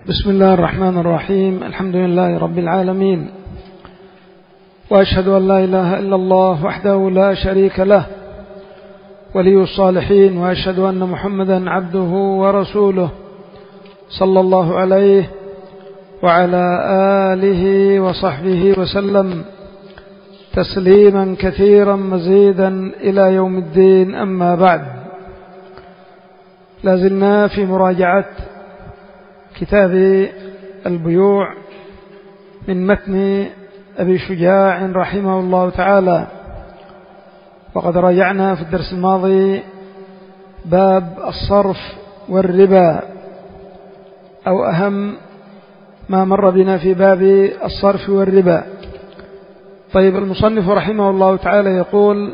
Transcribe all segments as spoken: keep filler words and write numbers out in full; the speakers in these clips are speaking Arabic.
بسم الله الرحمن الرحيم. الحمد لله رب العالمين، وأشهد أن لا إله إلا الله وحده لا شريك له ولي الصالحين، وأشهد أن محمدا عبده ورسوله صلى الله عليه وعلى آله وصحبه وسلم تسليما كثيرا مزيدا إلى يوم الدين. أما بعد، لازلنا في مراجعة كتاب البيوع من متن أبي شجاع رحمه الله تعالى، وقد راجعنا في الدرس الماضي باب الصرف والربا، أو أهم ما مر بنا في باب الصرف والربا. طيب، المصنف رحمه الله تعالى يقول: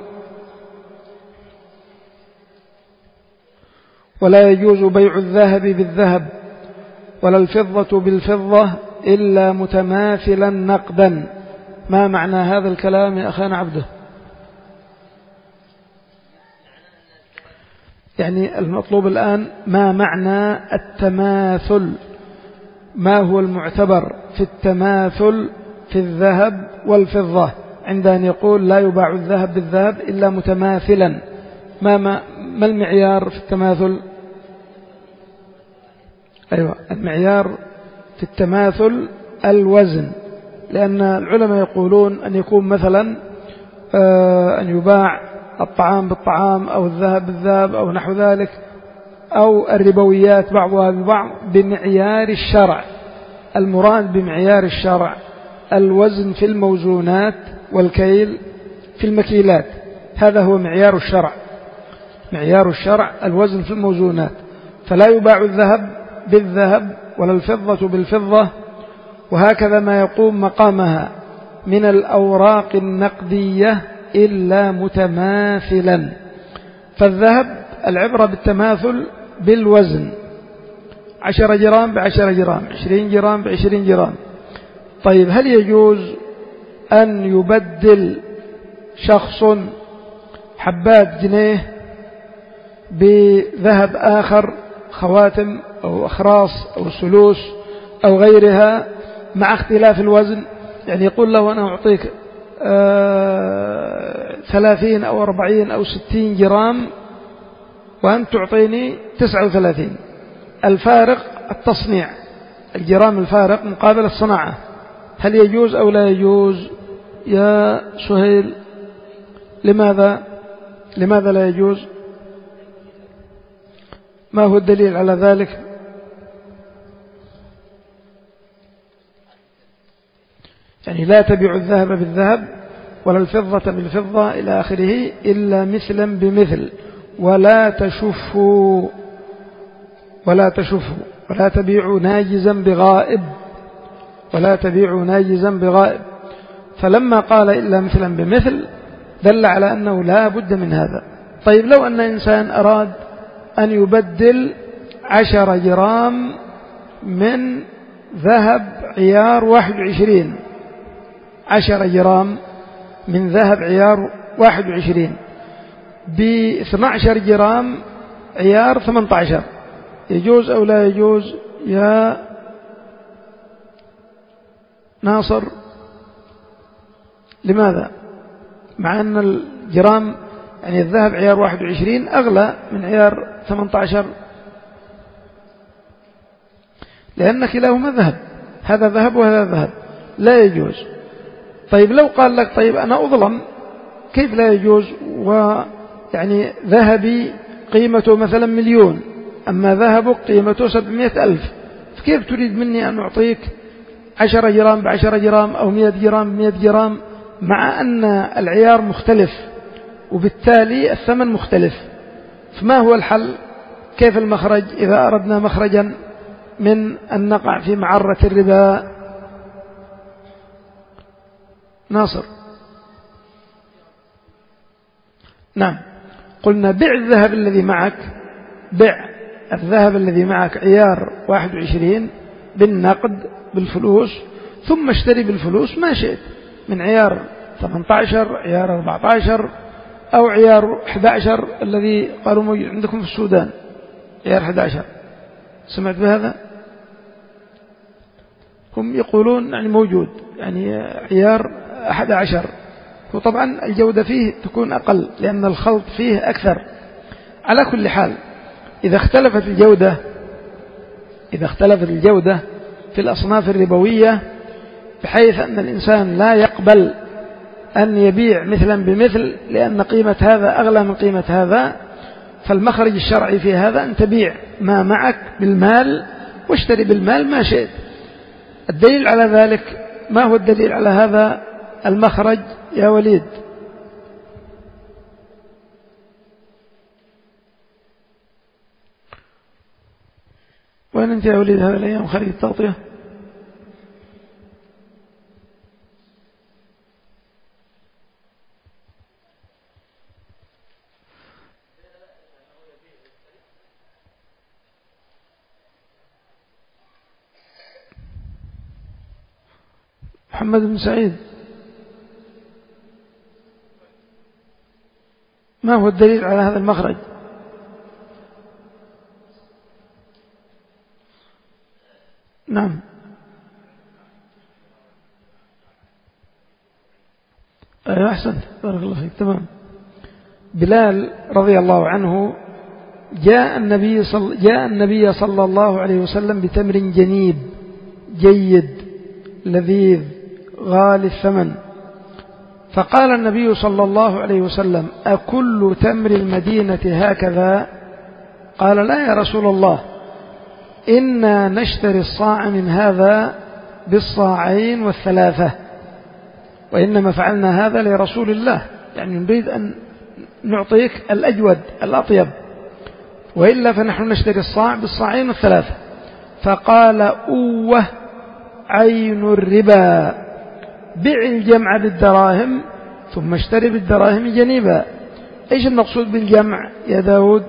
ولا يجوز بيع الذهب بالذهب ولا الفضة بالفضة إلا متماثلا نقدا. ما معنى هذا الكلام يا أخانا عبده؟ يعني المطلوب الآن ما معنى التماثل، ما هو المعتبر في التماثل في الذهب والفضة عند أن يقول لا يباع الذهب بالذهب إلا متماثلا؟ ما, ما, ما المعيار في التماثل؟ أيوة، المعيار في التماثل الوزن، لأن العلماء يقولون أن يكون مثلا أن يباع الطعام بالطعام أو الذهب بالذهب أو نحو ذلك، أو الربويات بعضها ببعض بمعيار الشرع. المراد بمعيار الشرع الوزن في الموزونات والكيل في المكيلات، هذا هو معيار الشرع. معيار الشرع الوزن في الموزونات، فلا يباع الذهب بالذهب ولا الفضة بالفضة، وهكذا ما يقوم مقامها من الأوراق النقدية إلا متماثلا. فالذهب العبرة بالتماثل بالوزن، عشرة جرام بعشرة جرام، عشرين جرام بعشرين جرام. طيب، هل يجوز أن يبدل شخص حبات جنيه بذهب آخر، خواتم أو أخراص أو سلوس أو غيرها، مع اختلاف الوزن؟ يعني يقول له أنا أعطيك آه ثلاثين أو أربعين أو ستين جرام وأنت تعطيني تسعة وثلاثين. الفارق التصنيع، الجرام الفارق مقابل الصناعة. هل يجوز أو لا يجوز يا سهيل؟ لماذا لماذا لا يجوز؟ ما هو الدليل على ذلك؟ يعني لا تبيع الذهب بالذهب ولا الفضة بالفضة إلى آخره إلا مثلا بمثل، ولا تشفوا ولا تشفوا ولا تبيعوا ناجزا بغائب ولا تبيعوا ناجزا بغائب. فلما قال إلا مثلا بمثل دل على أنه لا بد من هذا. طيب، لو أن إنسان أراد أن يبدل عشر جرام من ذهب عيار واحد وعشرين، عشر جرام من ذهب عيار واحد وعشرين باثنى عشر جرام عيار ثمانية عشر، يجوز أو لا يجوز يا ناصر؟ لماذا؟ مع أن الجرام يعني الذهب عيار واحد وعشرين أغلى من عيار ثمانية عشر، لأن كلاهما ذهب، هذا ذهب وهذا ذهب، لا يجوز. طيب، لو قال لك طيب أنا أظلم، كيف لا يجوز؟ ويعني ذهبي قيمته مثلا مليون، أما ذهبك قيمته سبعمائة ألف، فكيف تريد مني أن أعطيك عشرة جرام بعشرة جرام أو مئة جرام بمئة جرام، مع أن العيار مختلف وبالتالي الثمن مختلف؟ فما هو الحل؟ كيف المخرج إذا أردنا مخرجا من أن نقع في معرة الربا؟ ناصر؟ نعم، قلنا بع الذهب الذي معك، بع الذهب الذي معك عيار واحد وعشرين بالنقد بالفلوس، ثم اشتري بالفلوس ما شئت من عيار ثمانية عشر، عيار أربعة عشر، أو عيار أحد عشر الذي قالوا موجود عندكم في السودان، عيار أحد عشر. سمعت بهذا؟ هم يقولون يعني موجود، يعني عيار أحد عشر، وطبعا الجودة فيه تكون أقل لأن الخلط فيه أكثر. على كل حال إذا اختلفت الجودة إذا اختلفت الجودة في الأصناف الربوية بحيث أن الإنسان لا يقبل أن يبيع مثلا بمثل لأن قيمة هذا أغلى من قيمة هذا، فالمخرج الشرعي في هذا أن تبيع ما معك بالمال واشتري بالمال ما شئت. الدليل على ذلك، ما هو الدليل على هذا المخرج يا وليد؟ وين أنت يا وليد هذا الأيام خارج التغطية؟ محمد بن سعيد، ما هو الدليل على هذا المخرج؟ نعم. أيوة أحسن، بارك الله فيك، تمام. بلال رضي الله عنه جاء النبي صل... جاء النبي صلى الله عليه وسلم بتمر جنيب جيد لذيذ غالي الثمن، فقال النبي صلى الله عليه وسلم: أكل تمر المدينة هكذا؟ قال: لا يا رسول الله، إنا نشتري الصاع من هذا بالصاعين والثلاثة، وإنما فعلنا هذا لرسول الله، يعني نريد أن نعطيك الأجود الأطيب، وإلا فنحن نشتري الصاع بالصاعين والثلاثة. فقال: أوه عين الربا، بع الجمع بالدراهم ثم اشتري بالدراهم جنيبا. إيش المقصود بالجمع يا داود؟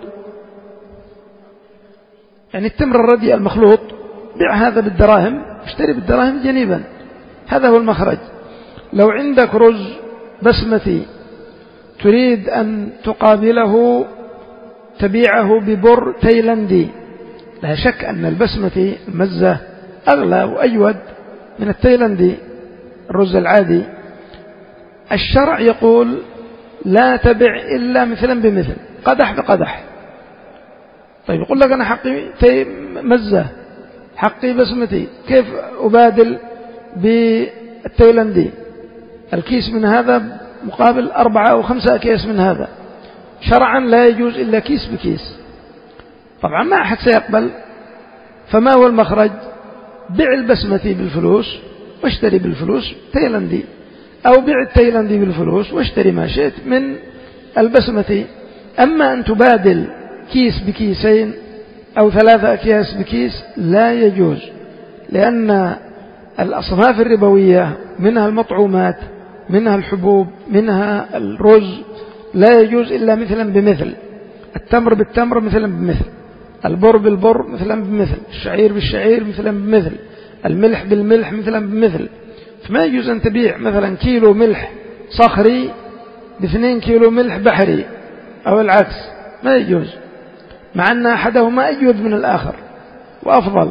يعني التمر الرديء المخلوط بيع هذا بالدراهم اشتري بالدراهم جنيبا، هذا هو المخرج. لو عندك رز بسمتي تريد أن تقابله تبيعه ببر تايلندي، لا شك أن البسمتي المزة أغلى وأجود من التايلندي الرز العادي. الشرع يقول لا تبع إلا مثلا بمثل، قدح بقدح. طيب يقول لك أنا حقي مزة حقي بسمتي، كيف أبادل بالتايلندي؟ الكيس من هذا مقابل أربعة أو خمسة أكياس من هذا، شرعا لا يجوز إلا كيس بكيس. طبعا ما أحد سيقبل، فما هو المخرج؟ بيع البسمتي بالفلوس واشتري بالفلوس تايلندي، أو بيع التايلندي بالفلوس واشتري ما شئت من البسمتي. أما أن تبادل كيس بكيسين أو ثلاثة أكياس بكيس لا يجوز، لأن الأصناف الربوية منها المطعومات، منها الحبوب، منها الرز، لا يجوز إلا مثلا بمثل. التمر بالتمر مثلا بمثل، البر بالبر مثلا بمثل، الشعير بالشعير مثلا بمثل، الملح بالملح مثلا بمثل. فما يجوز أن تبيع مثلا كيلو ملح صخري باثنين كيلو ملح بحري أو العكس، ما يجوز، مع أن أحدهما أجود من الآخر وأفضل.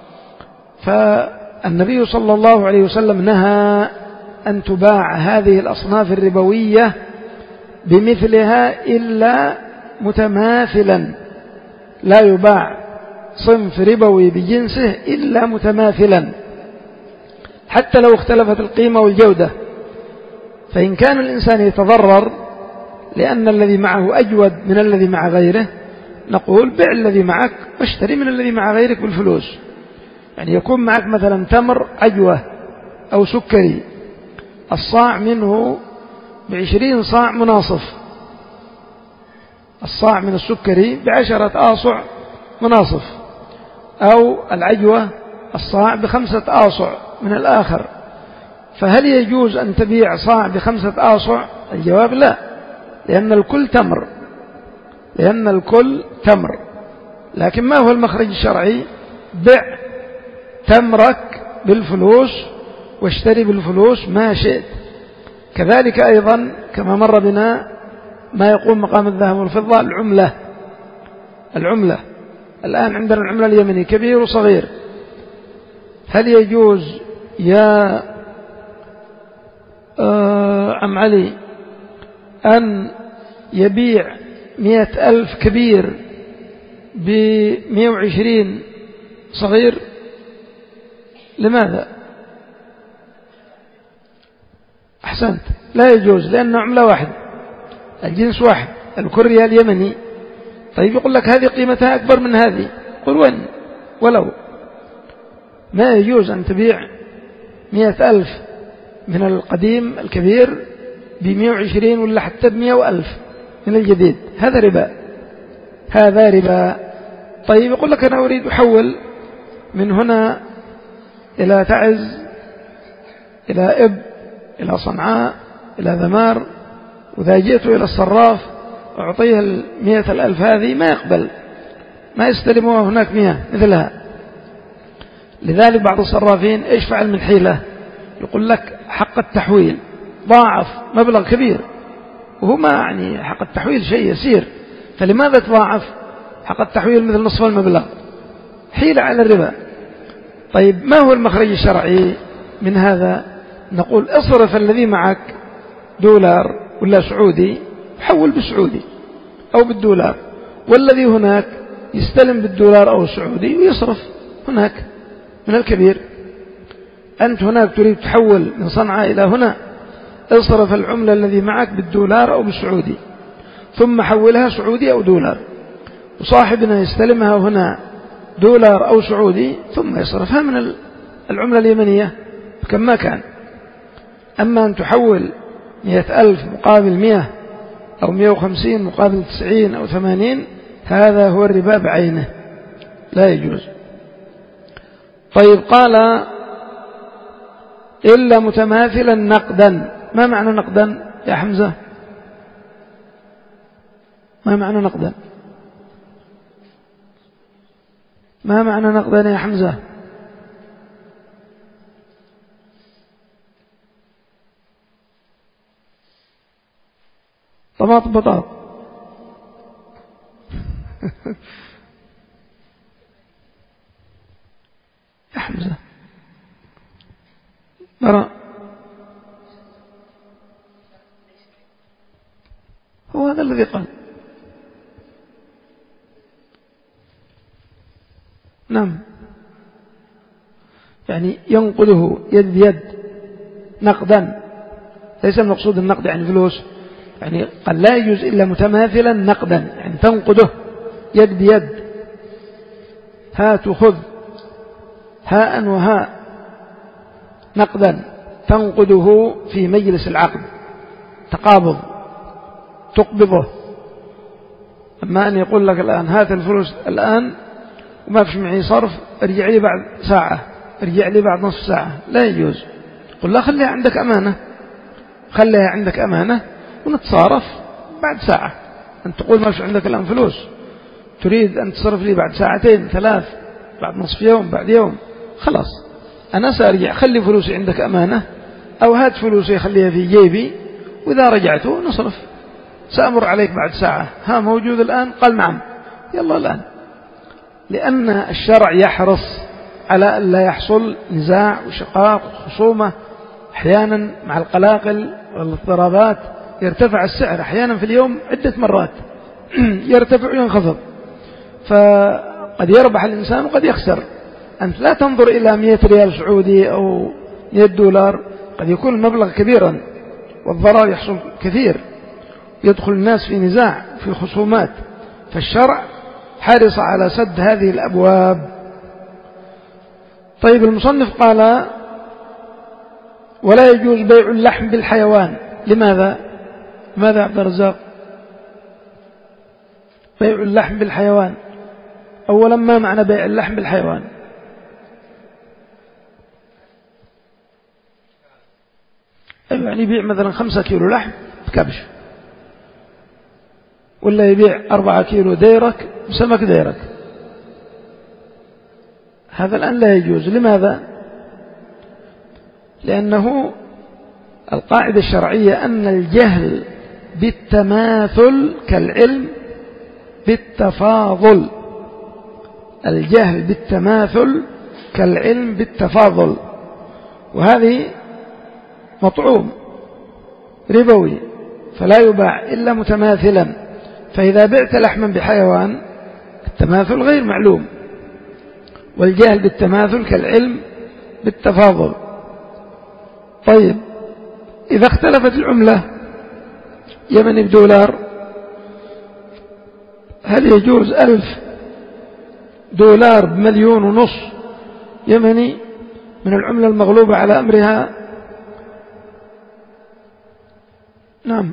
فالنبي صلى الله عليه وسلم نهى أن تباع هذه الأصناف الربوية بمثلها إلا متماثلا، لا يباع صنف ربوي بجنسه إلا متماثلا حتى لو اختلفت القيمة والجودة. فإن كان الإنسان يتضرر لأن الذي معه أجود من الذي مع غيره، نقول بيع الذي معك واشتري من الذي مع غيرك بالفلوس. يعني يكون معك مثلا تمر عجوة أو سكري، الصاع منه بعشرين صاع مناصف، الصاع من السكري بعشرة آصع مناصف، أو العجوة الصاع بخمسة آصع من الآخر، فهل يجوز أن تبيع صاع بخمسة آصع؟ الجواب لا، لأن الكل تمر، لأن الكل تمر. لكن ما هو المخرج الشرعي؟ بع تمرك بالفلوس واشتري بالفلوس ما شئت. كذلك أيضا كما مر بنا ما يقوم مقام الذهب والفضة، العملة. العملة الآن عندنا العملة اليمني كبير وصغير، هل يجوز يا آه عم علي أن يبيع مئة ألف كبير بمئة وعشرين صغير؟ لماذا؟ أحسنت، لا يجوز، لأنه عملة واحد، الجنس واحد، الكرية اليمني. طيب يقول لك هذه قيمتها أكبر من هذه، قل وين ولو. ما يجوز أن تبيع مئة ألف من القديم الكبير بمئة وعشرين ولا حتى بمئة ألف من الجديد، هذا ربا، هذا ربا. طيب يقول لك أنا أريد أحول من هنا إلى تعز، إلى إب، إلى صنعاء، إلى ذمار، وإذا جئت إلى الصراف أعطيه المئة الألف هذه، ما يقبل، ما يستلمها هناك مئة مثلها. لذلك بعض الصرافين إيش فعل من حيلة؟ يقول لك حق التحويل ضاعف مبلغ كبير، وهو ما يعني حق التحويل شيء يسير، فلماذا تضاعف حق التحويل مثل نصف المبلغ؟ حيلة على الربا. طيب ما هو المخرج الشرعي من هذا؟ نقول اصرف الذي معك دولار ولا سعودي، حول بالسعودي أو بالدولار، والذي هناك يستلم بالدولار أو السعودي ويصرف هناك من الكبير. أنت هناك تريد تحول من صنعاء إلى هنا، اصرف العملة الذي معك بالدولار أو بالسعودي، ثم حولها سعودي أو دولار، وصاحبنا يستلمها هنا دولار أو سعودي، ثم يصرفها من العملة اليمنية كما كان. أما أن تحول مئة ألف مقابل مئة أو مئة وخمسين مقابل تسعين أو ثمانين، هذا هو الربا بعينه، لا يجوز. طيب قال إلا متماثلا نقدا. ما معنى نقدا يا حمزة؟ ما معنى نقدا؟ ما معنى نقدا يا حمزة؟ طماط بطاط. يا حمزة مرة، هو هذا الذي قال. نعم، يعني ينقده يد بيد نقدا، ليس المقصود النقد يعني فلوس، يعني قال لا يجوز إلا متماثلا نقدا، يعني تنقده يد بيد، هات وخذ، هاء وهاء، نقدا تنقده في مجلس العقد، تقابض تقبضه. أما أن يقول لك الآن هات الفلوس الآن وما فيش معي صرف، ارجع لي بعد ساعة، ارجع لي بعد نصف ساعة، لا يجوز. قل لا، خليها عندك أمانة، خليها عندك أمانة ونتصارف بعد ساعة. أنت تقول ما فيش عندك الآن فلوس، تريد أن تصرف لي بعد ساعتين ثلاث، بعد نصف يوم، بعد يوم، خلاص أنا سأرجع، خلي فلوسي عندك أمانة، أو هات فلوسي خليها في جيبي، وإذا رجعته نصرف، سأمر عليك بعد ساعة، ها موجود الآن؟ قال نعم، يلا الآن. لأن الشرع يحرص على أن لا يحصل نزاع وشقاق وخصومة، أحيانا مع القلاقل والاضطرابات يرتفع السعر أحيانا في اليوم عدة مرات، يرتفع وينخفض، فقد يربح الإنسان وقد يخسر. أنت لا تنظر إلى مئة ريال سعودي أو مئة دولار، قد يكون المبلغ كبيرا والضرر يحصل كثير، يدخل الناس في نزاع في خصومات، فالشرع حرص على سد هذه الأبواب. طيب المصنف قال ولا يجوز بيع اللحم بالحيوان. لماذا؟ ماذا عبد الرزاق؟ بيع اللحم بالحيوان، أولا ما معنى بيع اللحم بالحيوان؟ يعني يبيع مثلا خمسة كيلو لحم بكبش، ولا يبيع أربعة كيلو ديرك بسمك ديرك، هذا الآن لا يجوز. لماذا؟ لأنه القاعدة الشرعية أن الجهل بالتماثل كالعلم بالتفاضل، الجهل بالتماثل كالعلم بالتفاضل. وهذه مطعوم ربوي فلا يباع إلا متماثلا. فإذا بعت لحما بحيوان التماثل غير معلوم، والجهل بالتماثل كالعلم بالتفاضل. طيب إذا اختلفت العملة يمني بدولار، هل يجوز ألف دولار بمليون ونص يمني من العملة المغلوبة على أمرها؟ نعم،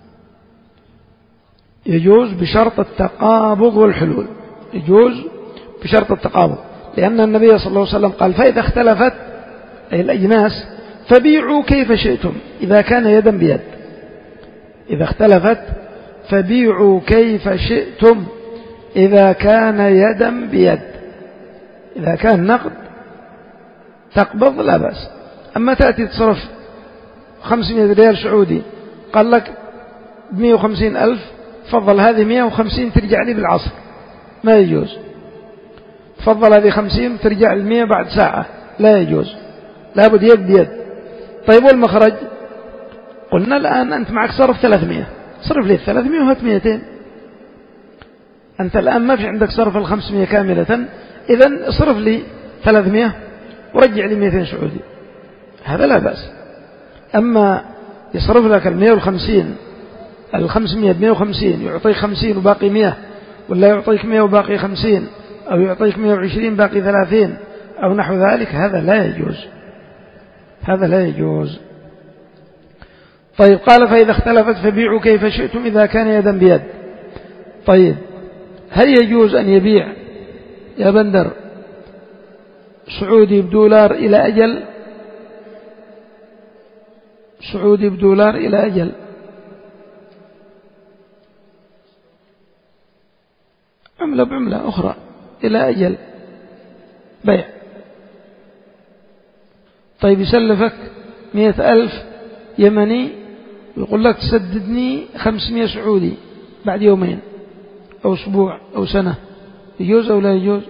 يجوز بشرط التقابض والحلول، يجوز بشرط التقابض، لأن النبي صلى الله عليه وسلم قال فإذا اختلفت أي الأجناس فبيعوا كيف شئتم إذا كان يدا بيد. إذا اختلفت فبيعوا كيف شئتم إذا كان يدا بيد. إذا كان نقد تقبض لا بأس. أما تأتي تصرف خمسمائة ريال سعودي قال لك مئة وخمسين ألف، تفضل هذه مئة وخمسين ترجع لي بالعصر، ما يجوز. تفضل هذه خمسين ترجع المئة بعد ساعة، لا يجوز، لابد يد بيد. طيب والمخرج؟ قلنا الآن أنت معك صرف ثلاثمائة، صرف لي الثلاثمائة وهات مئتين. أنت الآن ما في عندك صرف الخمسمائة كاملة، إذن صرف لي ثلاثمائة ورجع لي مئتين سعودي، هذا لا بأس. أما يصرف لك المئة وخمسين الخمسمائة بمئة وخمسين يعطيك خمسين وباقي مئة، ولا يعطيك مئة وباقي خمسين، أو يعطيك مئة وعشرين باقي ثلاثين أو نحو ذلك، هذا لا يجوز، هذا لا يجوز. طيب قال فإذا اختلفت فبيعوا كيف شئتم إذا كان يدا بيد. طيب هل يجوز أن يبيع يا بندر سعودي بدولار إلى أجل؟ سعودي بدولار إلى أجل، عملة بعملة أخرى إلى أجل بيع. طيب يسلفك مئة ألف يمني ويقول لك تسددني خمسمائة سعودي بعد يومين أو أسبوع أو سنة، يجوز أو لا يجوز؟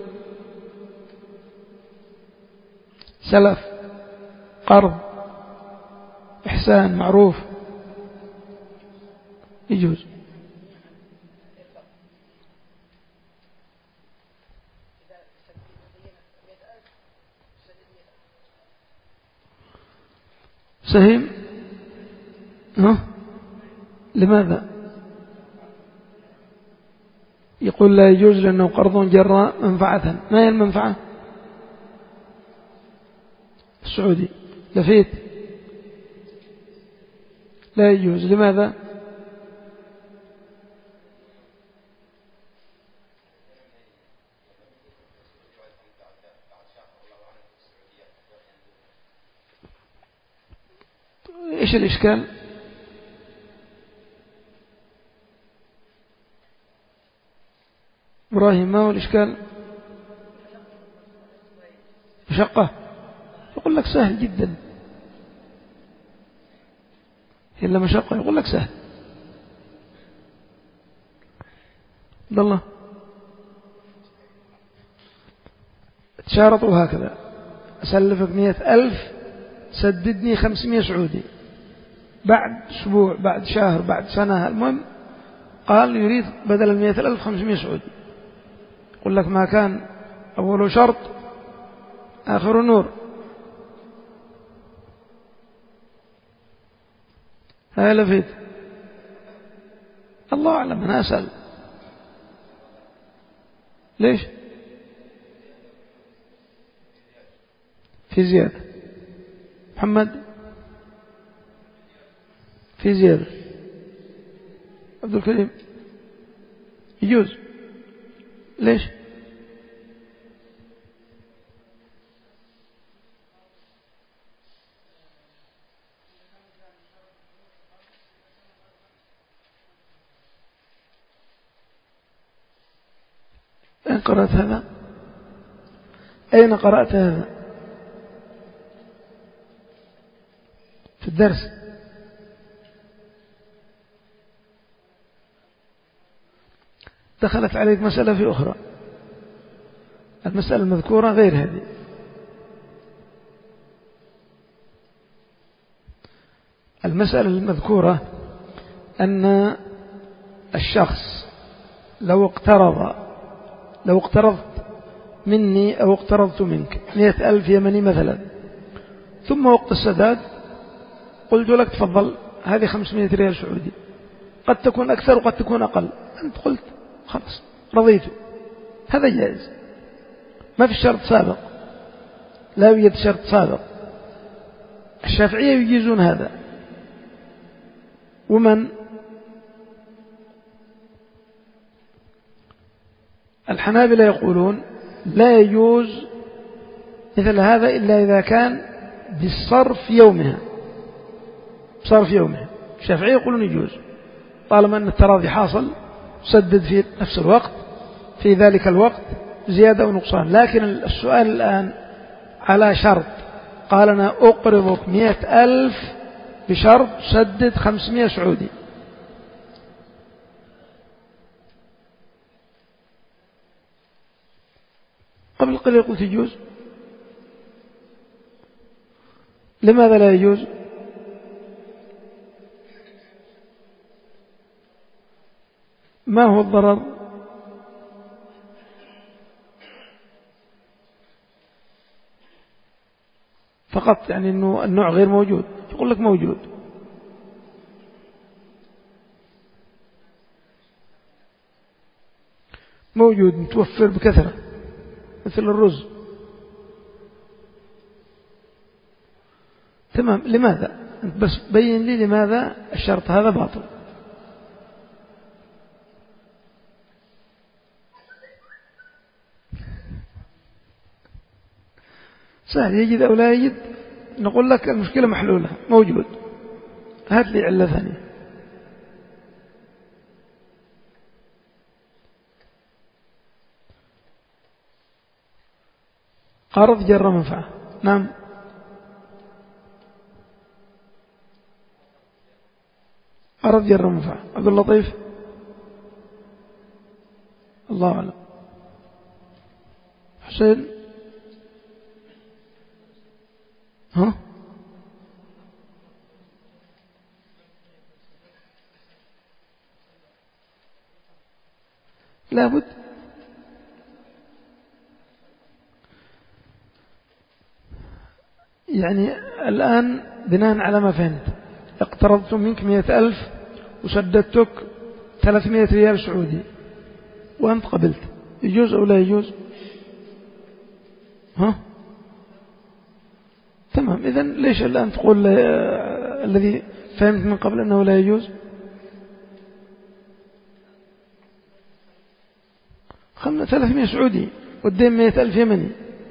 سلف، قرض، إحسان، معروف، يجوز. سهيم، ها؟ لماذا؟ يقول لا يجوز لأنه قرض جرى منفعة. ما هي المنفعة؟ السعودي لفيت، لا يجوز. لماذا؟ إيش الإشكال؟ إبراهيم، ما هو الإشكال؟ مشقة؟ يقول لك سهل جدا، إلا مشقة يقول لك سهل. عبد الله تشارطوا هكذا، أسلفك مئة ألف سددني خمسمائة سعودي بعد أسبوع بعد شهر بعد سنة، المهم قال يريد بدل المئة ألف خمسمائة سعودي. يقول لك ما كان أول شرط آخر نور. هاي لفيت، الله أعلم، أنا أسأل ليش في زيادة. محمد في زيادة. عبد الكريم يجوز، ليش؟ أين قرأت هذا؟ أين قرأت هذا؟ في الدرس. دخلت عليك مسألة في أخرى، المسألة المذكورة غير هذه. المسألة المذكورة أن الشخص لو اقترض لو اقترضت مني أو اقترضت منك مئة ألف يمني مثلا، ثم وقت السداد قلت لك تفضل هذه خمسمائة ريال سعودي، قد تكون أكثر وقد تكون أقل، أنت قلت خلاص رضيت، هذا جائز، ما في شرط سابق، لا يوجد شرط سابق. الشافعية يجيزون هذا، ومن الحنابلة يقولون لا يجوز مثل هذا إلا إذا كان بالصرف يومها، بصرف يومها. الشافعية يقولون يجوز طالما أن التراضي حاصل، سدد في نفس الوقت في ذلك الوقت زيادة ونقصان. لكن السؤال الآن على شرط، قال أنا أقرضك مئة ألف بشرط سدد خمسمائة سعودي، قبل قليل قلت يجوز، لماذا لا يجوز؟ ما هو الضرر؟ فقط يعني أنه النوع غير موجود، يقول لك موجود. موجود متوفر بكثرة مثل الرز. تمام، لماذا؟ أنت بس بين لي لماذا الشرط هذا باطل. سهل، يجد أو لا يجد، نقول لك المشكلة محلولة، موجود، هات لي علة ثانية. قرض جر منفعة، نعم. قرض جر منفعة، عبد اللطيف، الله أعلم. حسين، ها لابد. يعني الآن بناء على ما فهمت، اقترضت منك مئة ألف وسددتك ثلاثمائة ريال سعودي وأنت قبلت، يجوز أو لا يجوز؟ ها تمام، إذن ليش الآن تقول آه الذي فهمت من قبل أنه لا يجوز؟ خمنا ثلاثمائة سعودي والدين مئة ألف يمني.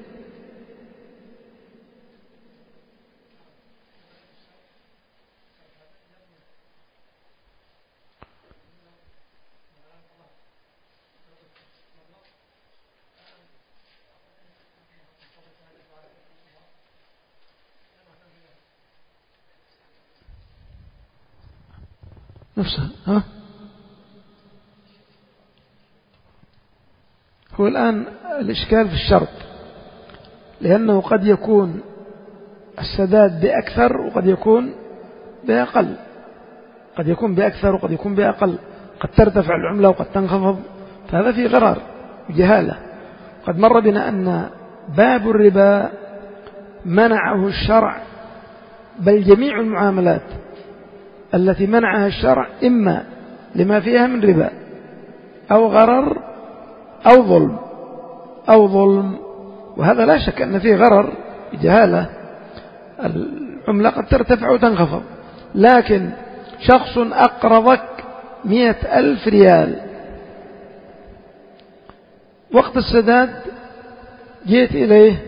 نفسها، ها هو الآن الإشكال في الشرط، لأنه قد يكون السداد بأكثر وقد يكون بأقل، قد يكون بأكثر وقد يكون بأقل، قد ترتفع العملة وقد تنخفض، فهذا فيه غرار وجهالة. قد مر بنا أن باب الربا منعه الشرع، بل جميع المعاملات التي منعها الشرع إما لما فيها من ربا أو غرر أو ظلم أو ظلم، وهذا لا شك أن فيه غرر جهالة، العملة قد ترتفع وتنخفض. لكن شخص أقرضك مئة ألف ريال، وقت السداد جيت إليه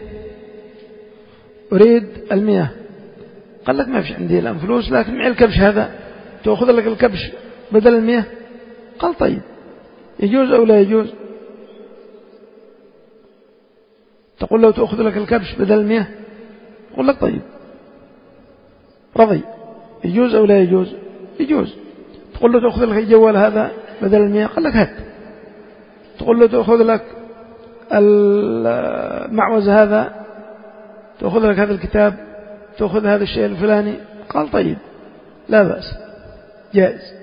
أريد المياه، قال لك ما فيش عندي الآن فلوس، لكن معي الكبش هذا، تأخذ لك الكبش بدل المياه. قال طيب، يجوز أو لا يجوز؟ تقول له تأخذ لك الكبش بدل المياه، يقول لك طيب رضي، يجوز أو لا يجوز؟ يجوز. تقول له تأخذ لك الجوال هذا بدل المياه، قال لك هات. تقول له تأخذ لك المعوز هذا، تأخذ لك هذا الكتاب، تأخذ هذا الشيء الفلاني، قال طيب لا بأس، جائز.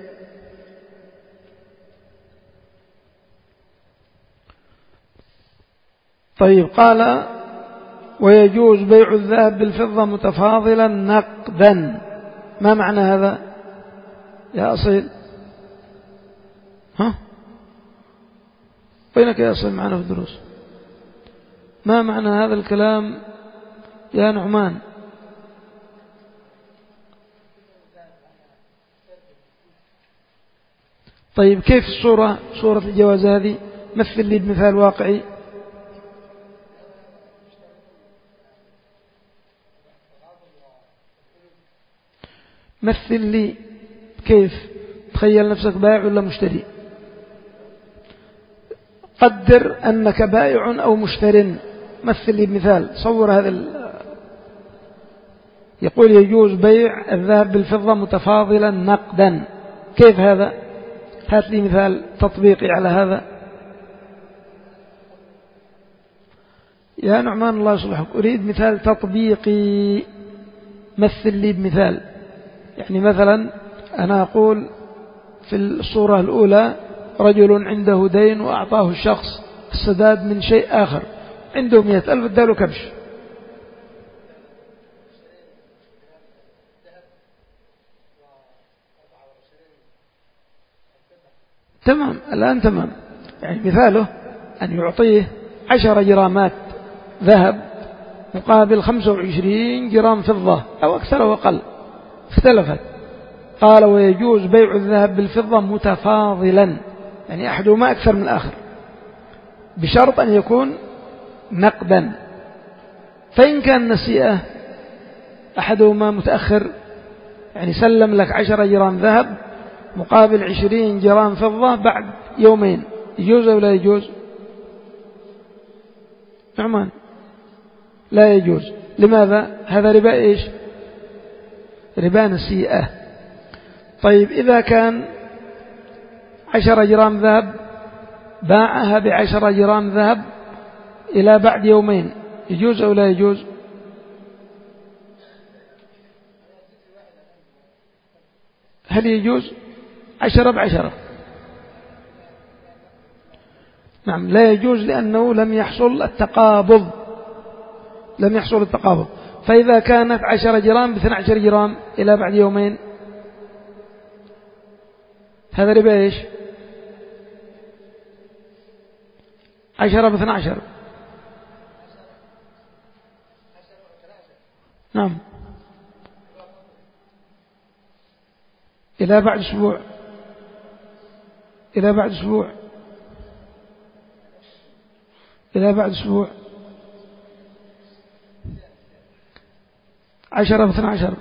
طيب قال ويجوز بيع الذهب بالفضة متفاضلا نقدا. ما معنى هذا يا أصيل؟ ها وينك يا أصيل معنا في الدروس؟ ما معنى هذا الكلام يا نعمان؟ طيب كيف الصورة صورة الجواز هذه؟ مثل لي بمثال واقعي. مثل لي كيف، تخيل نفسك بائع ولا مشتري. قدر أنك بائع أو مشتر، مثل لي بمثال، صور هذا ال... يقول يجوز بيع الذهب بالفضة متفاضلا نقدا. كيف هذا؟ هات لي مثال تطبيقي على هذا يا نعمان، الله يصلحك. أريد مثال تطبيقي، مثل لي بمثال. يعني مثلا أنا أقول في الصورة الأولى رجل عنده دين وأعطاه الشخص السداد من شيء آخر، عنده مئة ألف اداله كبش. تمام الآن تمام. يعني مثاله أن يعطيه عشر جرامات ذهب مقابل خمسة وعشرين جرام فضة أو أكثر أو أقل، اختلفت. قال ويجوز بيع الذهب بالفضة متفاضلا، يعني أحدهما أكثر من الآخر، بشرط أن يكون نقدا. فإن كان نسيئة أحدهما متأخر، يعني سلم لك عشر جرام ذهب مقابل عشرين جرام فضة بعد يومين، يجوز أو لا يجوز؟ نعمان لا يجوز. لماذا؟ هذا ربا إيش؟ ربا نسيئة. طيب إذا كان عشر جرام ذهب باعها بعشر جرام ذهب إلى بعد يومين، يجوز أو لا يجوز؟ هل يجوز؟ عشرة بعشرة. نعم لا يجوز، لأنه لم يحصل التقابض، لم يحصل التقابض. فإذا كانت عشرة جرام باثنى عشر جرام إلى بعد يومين، هذا ربا إيش؟ عشرة باثنى عشر. نعم إلى بعد أسبوع، إلى بعد أسبوع، إلى بعد أسبوع. عشرة باثنى عشر.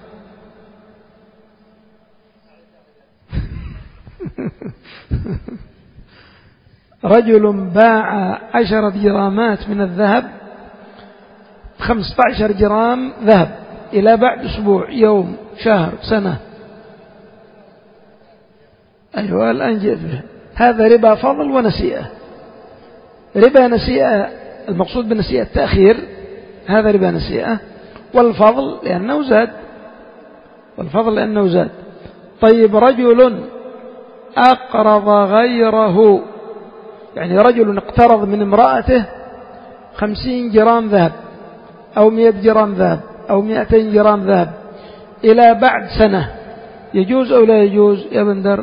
رجل باع عشرة جرامات من الذهب خمسة عشر جرام ذهب إلى بعد أسبوع، يوم، شهر، سنة. أيوة الآن جئت به. هذا ربا فضل ونسيئة. ربا نسيئة المقصود بالنسيئة التأخير، هذا ربا نسيئة. والفضل لأنه زاد، والفضل لأنه زاد. طيب رجل أقرض غيره، يعني رجل اقترض من امرأته خمسين جرام ذهب أو مئة جرام ذهب أو مئتين جرام ذهب إلى بعد سنة، يجوز أو لا يجوز يا بندر؟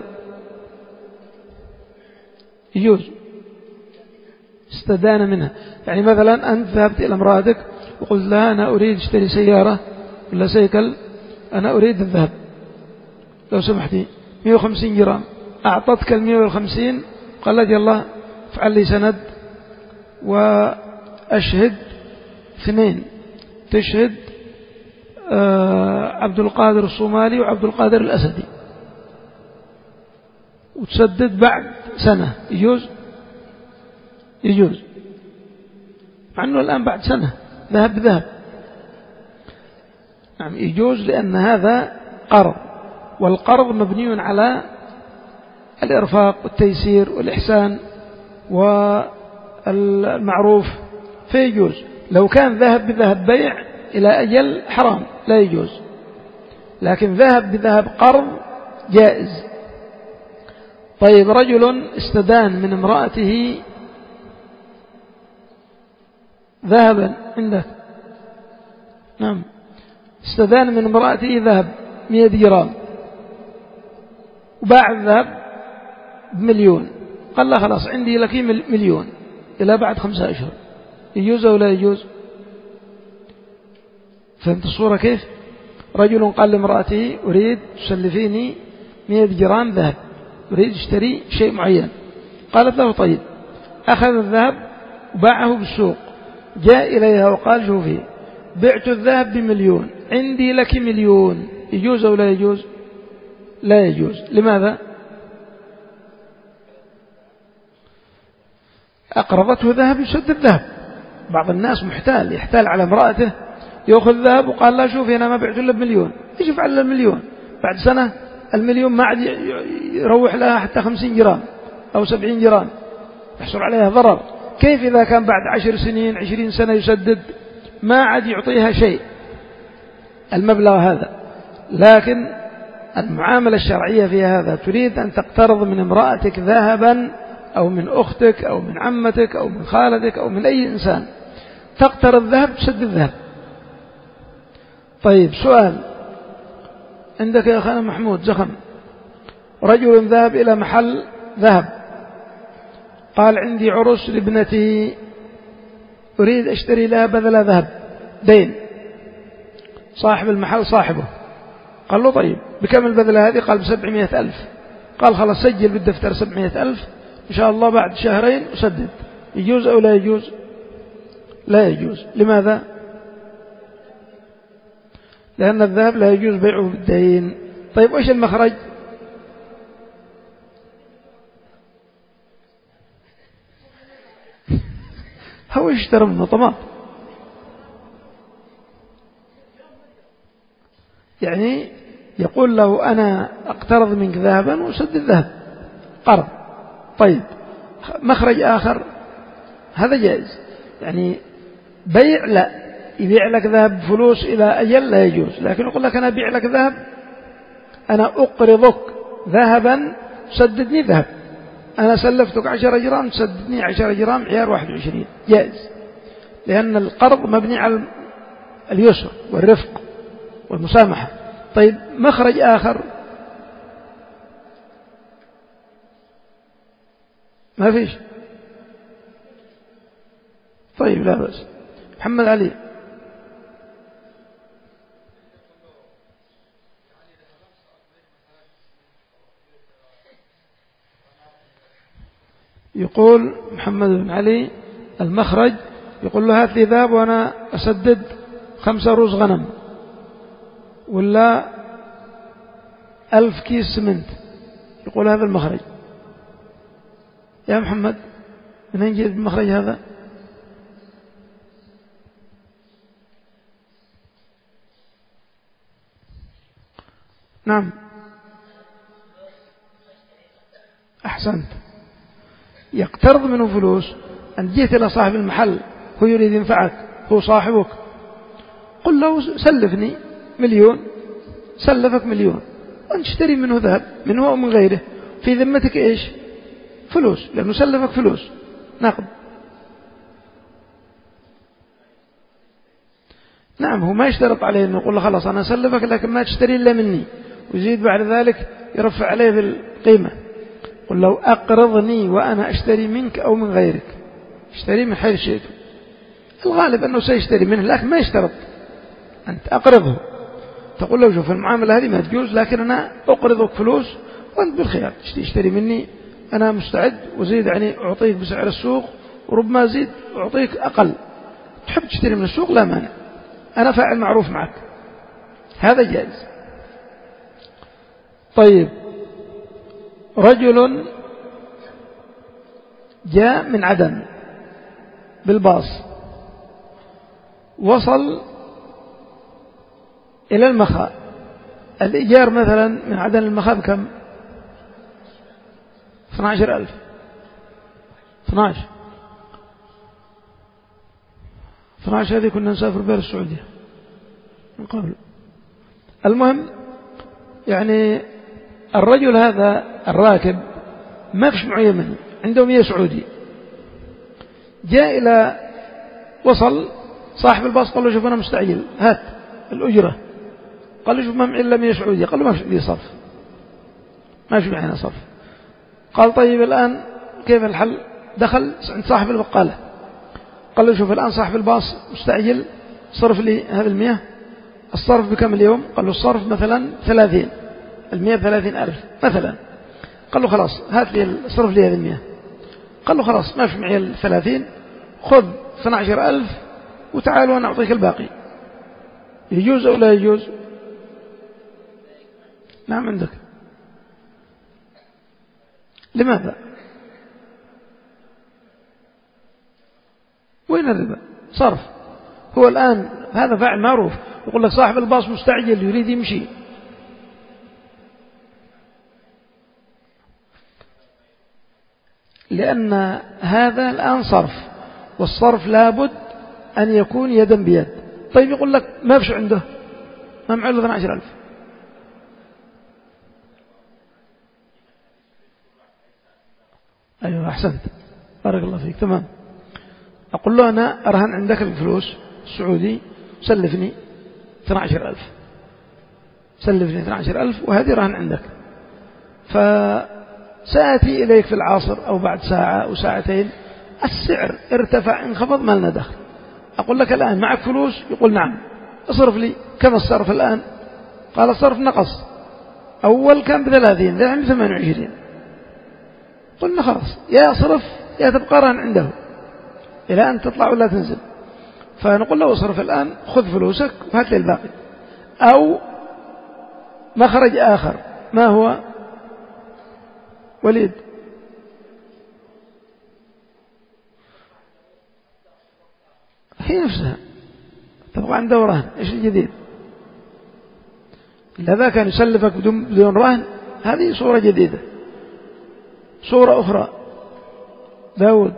يجوز، استدان منها. يعني مثلا أنت ذهبت إلى امرأتك وقلت لها أنا أريد اشتري سيارة ولا سيكل، أنا أريد الذهب لو سمحتي مئة وخمسين جرام، أعطتك المئة وخمسين، قال لك يلا افعل لي سند وأشهد اثنين، تشهد عبد القادر الصومالي وعبد القادر الأسدي، وتسدد بعد سنة، يجوز؟ يجوز، مع أنه الآن بعد سنة ذهب بذهب. نعم يجوز، لأن هذا قرض، والقرض مبني على الإرفاق والتيسير والإحسان والمعروف، فيجوز. لو كان ذهب بذهب بيع إلى أجل حرام لا يجوز. لكن ذهب بذهب قرض جائز. طيب رجل استدان من امرأته ذهبا عندك، نعم، استدان من امرأته ذهب مئة جرام وباع الذهب بمليون، قال لا خلاص عندي لك مليون إلى بعد خمسة أشهر، يجوز أو لا يجوز؟ فهمت الصورة كيف؟ رجل قال لامرأته أريد تسلفيني مئة جرام ذهب، أريد اشتري شيء معين، قالت له طيب، أخذ الذهب وباعه بالسوق، جاء إليها وقال شوفي بعت الذهب بمليون، عندي لك مليون، يجوز أو لا يجوز؟ لا يجوز. لماذا؟ أقرضته ذهب يسد الذهب. بعض الناس محتال، يحتال على امرأته، يأخذ ذهب وقال لا شوفي أنا ما بعت إلا بمليون، إيش يفعل المليون؟ بعد سنة المليون ما عاد يروح لها حتى خمسين جرام أو سبعين جرام، يحصل عليها ضرر. كيف إذا كان بعد عشر سنين عشرين سنة يسدد ما عاد يعطيها شيء المبلغ هذا؟ لكن المعاملة الشرعية في هذا، تريد أن تقترض من امرأتك ذهبا أو من أختك أو من عمتك أو من خالتك أو من أي إنسان، تقترض ذهب تسد الذهب. طيب سؤال عندك يا أخانا محمود زخم، رجل ذهب إلى محل ذهب قال عندي عرس لابنتي أريد أشتري لها بذل ذهب دين، صاحب المحل صاحبه قال له طيب بكم البذلة هذه؟ قال بسبعمائة ألف. قال خلاص سجل بالدفتر سبعمائة ألف إن شاء الله بعد شهرين أسدد، يجوز أو لا يجوز؟ لا يجوز. لماذا؟ لأن الذهب لا يجوز بيعه بالدين. طيب وإيش المخرج؟ هو يشتري منه طماط، يعني يقول له أنا أقترض منك ذهبا وسد الذهب قرض. طيب مخرج آخر هذا جائز، يعني بيع لا، يبيع لك ذهب فلوس إلى أجل لا يجوز، لكن يقول لك أنا أبيع لك ذهب، أنا أقرضك ذهبا سددني ذهب، أنا سلفتك عشر جرام تسددني عشر جرام عيار واحد وعشرين، جائز، لأن القرض مبني على اليسر والرفق والمسامحة. طيب مخرج آخر ما فيش؟ طيب لا بأس. محمد علي، يقول محمد بن علي المخرج، يقول له هات لي ذهب وأنا أسدد خمسة روز غنم ولا ألف كيس سمنت، يقول هذا المخرج. يا محمد من أين جئت المخرج هذا؟ نعم أحسنت، يقترض منه فلوس، أن جئت إلى صاحب المحل هو يريد ينفعك، هو صاحبك، قل له سلفني مليون، سلفك مليون وأن تشتري منه ذهب منه أو من غيره، في ذمتك إيش؟ فلوس، لأنه سلفك فلوس نقد. نعم هو ما يشترط عليه أنه يقول له خلاص أنا سلفك لكن ما تشتري إلا مني، ويزيد بعد ذلك يرفع عليه بالقيمة. قل له أقرضني وأنا أشتري منك أو من غيرك، اشتري من حيث شئت. الغالب أنه سيشتري منه لكن ما يشترط، أنت أقرضه، تقول له شوف المعاملة هذه ما تجوز لكن أنا أقرضك فلوس وأنت بالخيار تشتري مني، أنا مستعد وزيد يعني أعطيك بسعر السوق وربما زيد أعطيك أقل، تحب تشتري من السوق لا مانع، أنا فاعل معروف معك، هذا جائز. طيب رجل جاء من عدن بالباص وصل إلى المخاء، الإيجار مثلا من عدن المخاء بكم؟ اثني عشر ألف، اثني عشر اثني عشر هذه كنا نسافر بها السعودية من قبل. المهم يعني الرجل هذا الراكب ما فيش معين منه، عنده مية سعودي، جاء إلى وصل صاحب الباص قال له شوف أنا مستعجل هات الأجرة، قال له شوف ما معي إلا مية سعودي، قال له ما فيش لي صرف، ما فيش معنا صرف. قال طيب الآن كيف الحل؟ دخل عند صاحب البقالة قال له شوف الآن صاحب الباص مستعجل، صرف لي هذه المياه. الصرف بكم اليوم؟ قال له الصرف مثلا ثلاثين، المياه ثلاثين ألف مثلا. قال له خلاص هات لي صرف لي هذه المياه. قال له خلاص ما في معي الثلاثين، خذ اثني عشر ألف وتعال وأنا أعطيك الباقي. يجوز أو لا يجوز؟ نعم عندك. لماذا؟ وين الربا؟ صرف. هو الآن هذا فاعل معروف، يقول لك صاحب الباص مستعجل يريد يمشي، لأن هذا الآن صرف، والصرف لابد أن يكون يدا بيد. طيب يقول لك ما فيش عنده، ما معه إلا اثني عشر ألف. أيوة أحسنت، بارك الله فيك، تمام. أقول له أنا أرهن عندك الفلوس السعودي، سلفني اثني عشر ألف، سلفني اثني عشر ألف وهذه رهن عندك، فسآتي إليك في العصر أو بعد ساعة أو ساعتين، السعر ارتفع انخفض ما لنا دخل. أقول لك الآن معك فلوس؟ يقول نعم. اصرف لي. كم الصرف الآن؟ قال الصرف نقص، أول كان بثلاثين الآن بثمان وعشرين. قلنا خلاص يا صرف يا تبقى رهن عنده إلى أن تطلع ولا تنزل. فنقول له اصرف الآن، خذ فلوسك وهات لي الباقي. أو مخرج آخر، ما هو؟ وليد هي نفسها تبقى عنده رهن. إيش الجديد؟ لذا كان يسلفك بدون رهن، هذه صورة جديدة. صورة أخرى داود.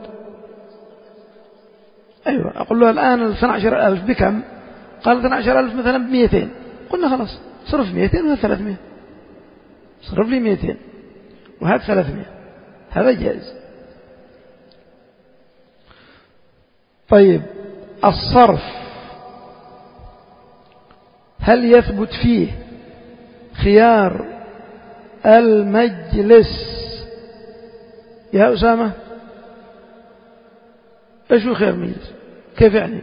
أيوة أقول له الآن اثني عشر ألف بكم؟ قال اثني عشر ألف مثلا بمئتين. قلنا خلاص صرف مئتين وهذا ثلاثمائة، صرف لي مئتين وهذا ثلاثمائة، هذا جائز. طيب الصرف هل يثبت فيه خيار المجلس يا أسامة؟ إيش هو خيار المجلس؟ كيف يعني؟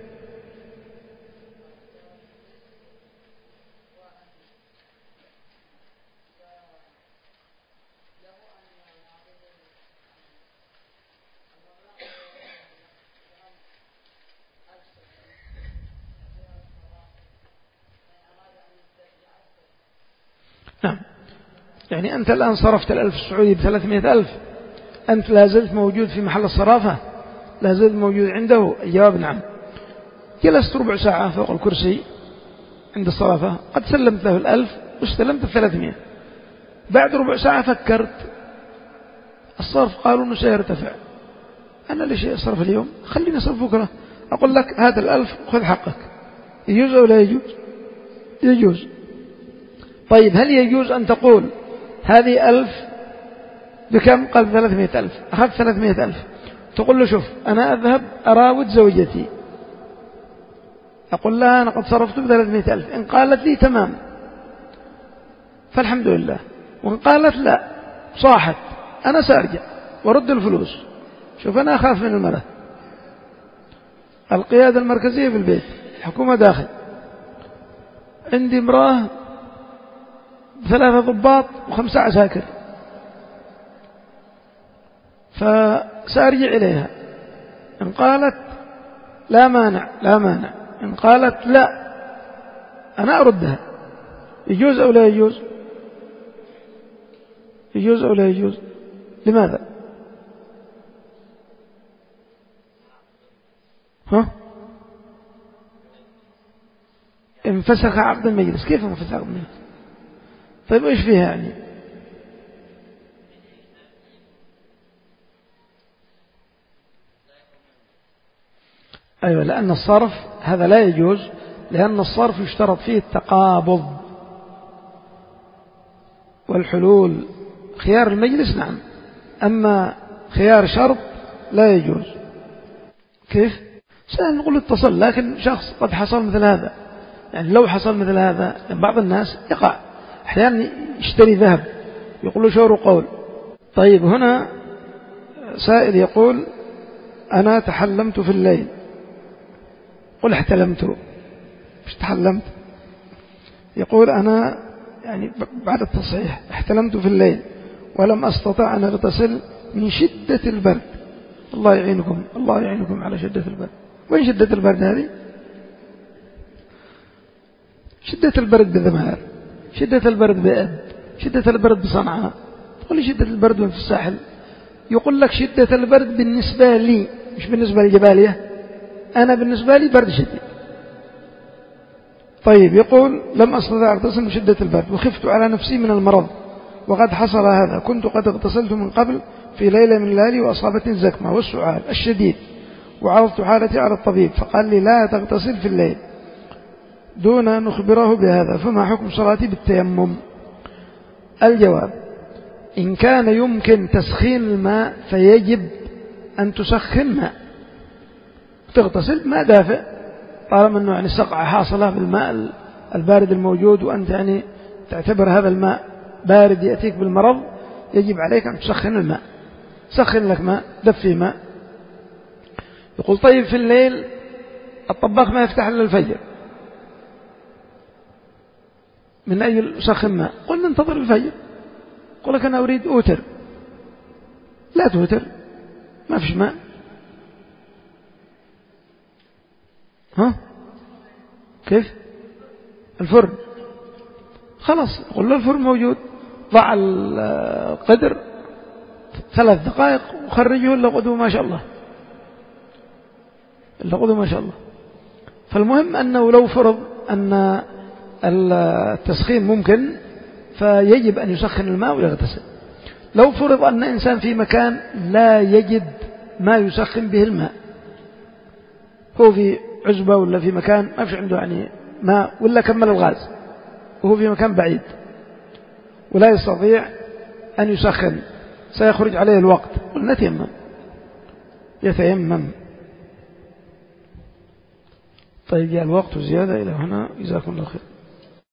نعم، يعني أنت الآن صرفت الألف السعودي بثلاثمائة ألف، أنت لازلت موجود في محل الصرافة، لازلت موجود عنده؟ الجواب نعم. جلست ربع ساعة فوق الكرسي عند الصرافة، قد سلمت له الألف واستلمت الثلاثمائة. بعد ربع ساعة فكرت الصرف قالوا أنه سيرتفع، أنا ليش أصرف اليوم؟ خليني أصرف بكرة. أقول لك هذا الألف خذ حقك. يجوز أو لا يجوز؟ يجوز. طيب هل يجوز أن تقول هذه ألف بكم؟ قال ثلاثمائة ألف، أخذت ثلاثمائة ألف، تقول له شوف أنا أذهب أراود زوجتي، أقول لها أنا قد صرفت بثلاثمائة ألف، إن قالت لي تمام فالحمد لله، وإن قالت لا صاحت أنا سأرجع ورد الفلوس. شوف أنا أخاف من المرأة، القيادة المركزية في البيت، الحكومة داخل، عندي امرأة ثلاثة ضباط وخمسة عساكر، فسأرجع إليها، إن قالت لا مانع لا مانع، إن قالت لا أنا أردها. يجوز أو لا يجوز؟ يجوز أو لا يجوز؟ لماذا؟ ها؟ انفسخ عقد المجلس. كيف انفسخ عقد المجلس؟ طيب إيش فيها يعني؟ أيوة، لأن الصرف هذا لا يجوز، لأن الصرف يشترط فيه التقابض، والحلول خيار المجلس نعم، أما خيار شرط لا يجوز. كيف؟ سهل نقول اتصل، لكن شخص قد حصل مثل هذا، يعني لو حصل مثل هذا بعض الناس يقع أحيانا يشتري ذهب يقول له شور قول. طيب هنا سائل يقول أنا تحلمت في الليل، قل احتلمت، مش تحلمت. يقول أنا يعني بعد التصحيح احتلمت في الليل ولم أستطع أن أغتسل من شدة البرد. الله يعينكم، الله يعينكم على شدة البرد. وين شدة البرد هذه؟ شدة البرد بذمار، شدة البرد بأب، شدة البرد بصنعاء. تقول لي شدة البرد في الساحل، يقول لك شدة البرد بالنسبة لي مش بالنسبة للجبالية، أنا بالنسبة لي برد شديد. طيب يقول لم أستطع أغتسل من شدة البرد وخفت على نفسي من المرض وقد حصل هذا، كنت قد اغتسلت من قبل في ليلة من الليالي وأصابتني الزكمة والسعال الشديد وعرضت حالتي على الطبيب فقال لي لا تغتسل في الليل دون أن نخبره بهذا، فما حكم صلاتي بالتيمم؟ الجواب: إن كان يمكن تسخين الماء فيجب أن تسخن ماء، تغتسل ماء دافئ طالما أنه يعني سقعة حاصلة بالماء البارد الموجود، وأنت يعني تعتبر هذا الماء بارد يأتيك بالمرض، يجب عليك أن تسخن الماء. سخن لك ماء، دفي ماء. يقول طيب في الليل الطباخ ما يفتح إلا الفجر، من أجل سخن ماء، قلنا انتظر الفجر. قل لك أنا أريد أوتر، لا توتر، ما فيش ماء. ها كيف؟ الفرن خلاص، قل له الفرن موجود، ضع القدر ثلاث دقائق وخرجه إلا قدوه ما شاء الله، إلا قدوه ما شاء الله. فالمهم أنه لو فرض أن التسخين ممكن فيجب أن يسخن الماء ويغتسل. لو فرض أن إنسان في مكان لا يجد ما يسخن به الماء، هو في عزبة ولا في مكان ما في عنده يعني ماء ولا كمل الغاز وهو في مكان بعيد ولا يستطيع أن يسخن، سيخرج عليه الوقت، قلنا يتيمم، يتيمم. طيب جاء الوقت زيادة إلى هنا، جزاكم الله خير.